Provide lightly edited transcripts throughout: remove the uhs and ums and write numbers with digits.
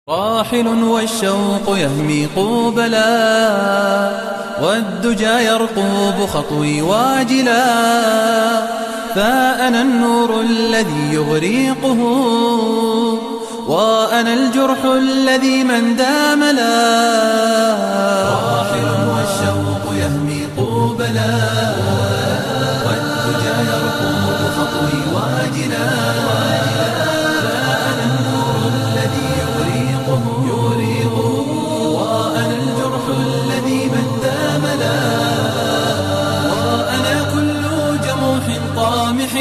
راحل والشوق يهمي قوبلا، والدجى يرقوب خطوي واجلا، فأنا النور الذي يغريقه، وأنا الجرح الذي من داملا. راحل والشوق يهمي قوبلا، والدجى يرقوب خطوي واجلا، فأنا النور الذي يغريقه، وأنا الجرح الذي من داملا. وأنا كل جموح طامح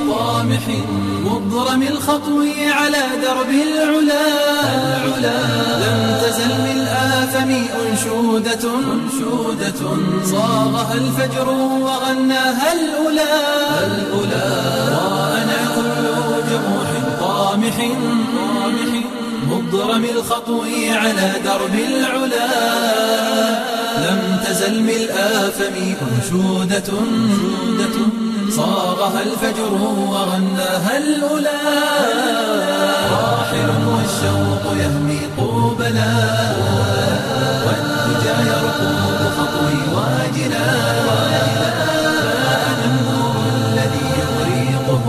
مضرم الخطو على درب العلا، لم تزل من الآثم أنشودة صاغها الفجر وغناها الأولى. وأنا كل جموح طامح مضرم الخطو على درب العلا، لم تزل من الآثم أنشودة صاغها الفجر وغناها الأولى. راحل والشوق يهمي قوبلا، والدجى يرقوب خطوي واجلا، فأنا النور الذي يغريقه،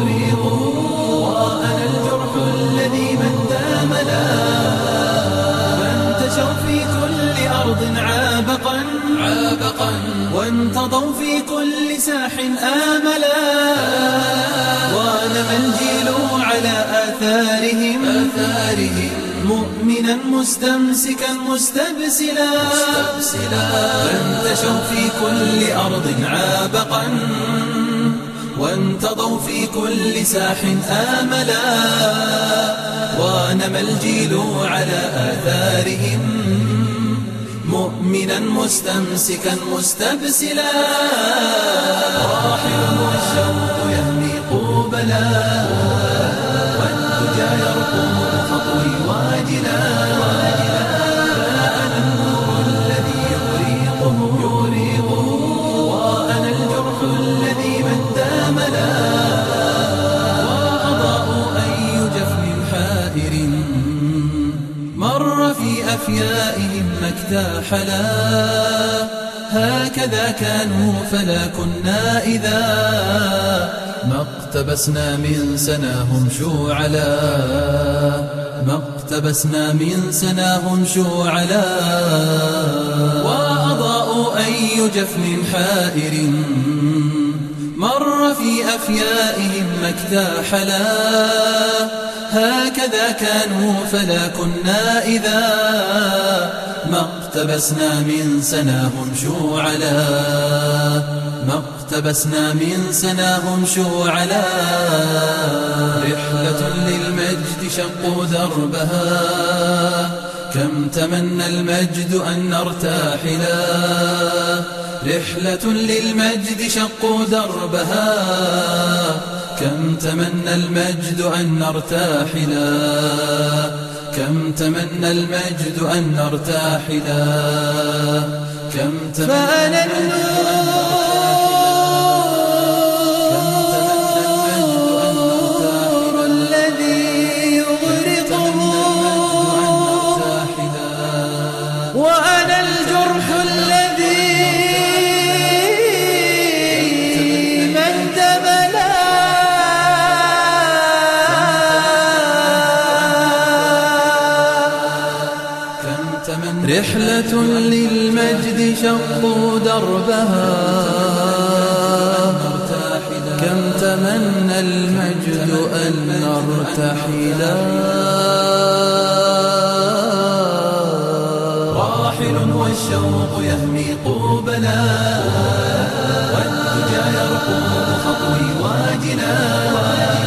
وأنا الجرح الذي من داملا. فانتشروا في كل أرض عابقا، وانتضوا في كل ساح آملا، ونمى الجيل على آثارهم مؤمنا مستمسكا مستبسلا. فانتشروا في كل أرض عابقا، وانتضوا في كل ساح آملا، ونمى الجيل على آثارهم مؤمنا مستمسكا مستبسلا. راحل والشوق يهمي قوبلا، والدجى يرقوب خطوي واجلا، فأنا النور الذي يغريقه، وأنا الجرح الذي من داملا. وأضاءوا أي جفن حائر مر في أفيائهم مكتاحلا، هكذا كانوا فلا كنا إذا ما اقتبسنا من سناهم شوعلا، وأضاءوا أي جفن حائر مر في أفيائهم مكتاحلا، هكذا كانوا فلا كنا إذا ما اقتبسنا من سناهم شوعلا، رحلة للمجد شقوا دربها، كم تمنى المجد أن نرتاحلا. رحلة للمجد شقوا دربها، كم تمنى المجد أن نرتاحلا، فأنا النور الذي يغرقه، وأنا الجرح الذي من دملا. رحلة للمجد شقوا دربها، كم تمنى المجد أن نرتحلا. راحل والشوق يهمي قوبلا، والدجى يرقوب خطوي واجلا،